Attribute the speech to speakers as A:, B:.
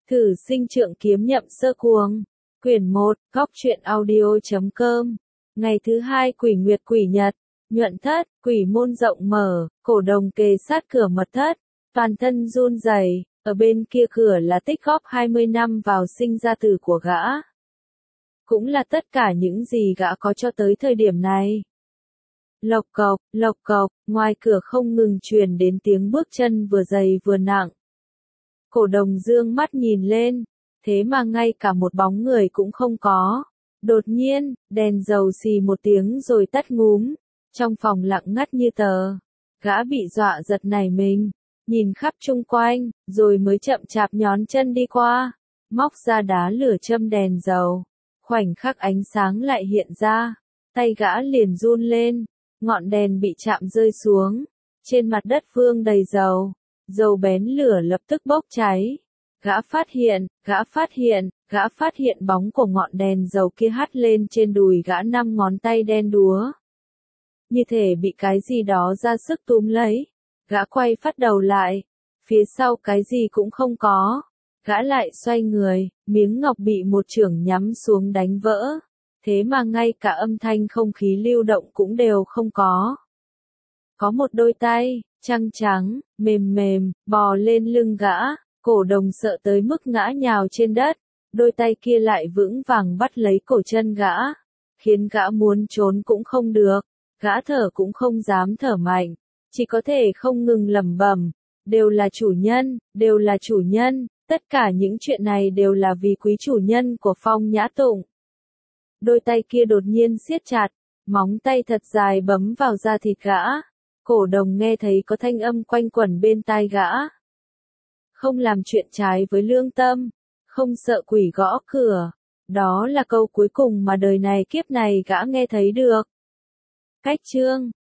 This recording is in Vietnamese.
A: Thử sinh trượng kiếm nhậm sơ cuồng. Quyển 1, góc truyện audio.com. Ngày thứ 2 quỷ nguyệt quỷ nhật, nhuận thất, quỷ môn rộng mở, cổ đồng kề sát cửa mật thất, toàn thân run rẩy, ở bên kia cửa là tích góp 20 năm vào sinh ra tử của gã. Cũng là tất cả những gì gã có cho tới thời điểm này. Lộc cộc, ngoài cửa không ngừng truyền đến tiếng bước chân vừa dày vừa nặng. Cổ đồng dương mắt nhìn lên, thế mà ngay cả một bóng người cũng không có. Đột nhiên, đèn dầu xì một tiếng rồi tắt ngúm, trong phòng lặng ngắt như tờ. Gã bị dọa giật nảy mình, nhìn khắp chung quanh, rồi mới chậm chạp nhón chân đi qua, móc ra đá lửa châm đèn dầu. Khoảnh khắc ánh sáng lại hiện ra, tay gã liền run lên, ngọn đèn bị chạm rơi xuống, trên mặt đất vương đầy dầu. Dầu bén lửa lập tức bốc cháy. Gã phát hiện bóng của ngọn đèn dầu kia hắt lên trên đùi gã 5 ngón tay đen đúa. Như thể bị cái gì đó ra sức túm lấy. Gã quay phát đầu lại. Phía sau cái gì cũng không có. Gã lại xoay người, miếng ngọc bị một chưởng nhắm xuống đánh vỡ. Thế mà ngay cả âm thanh không khí lưu động cũng đều không có. Có một đôi tay, trắng trắng, mềm mềm, bò lên lưng gã, cổ đồng sợ tới mức ngã nhào trên đất, đôi tay kia lại vững vàng bắt lấy cổ chân gã, khiến gã muốn trốn cũng không được, gã thở cũng không dám thở mạnh, chỉ có thể không ngừng lẩm bẩm, đều là chủ nhân, tất cả những chuyện này đều là vì quý chủ nhân của Phong Nhã Tụng. Đôi tay kia đột nhiên siết chặt, móng tay thật dài bấm vào da thịt gã. Cổ đồng nghe thấy có thanh âm quanh quẩn bên tai gã. Không làm chuyện trái với lương tâm, không sợ quỷ gõ cửa. Đó là câu cuối cùng mà đời này kiếp này gã nghe thấy được. Cách chương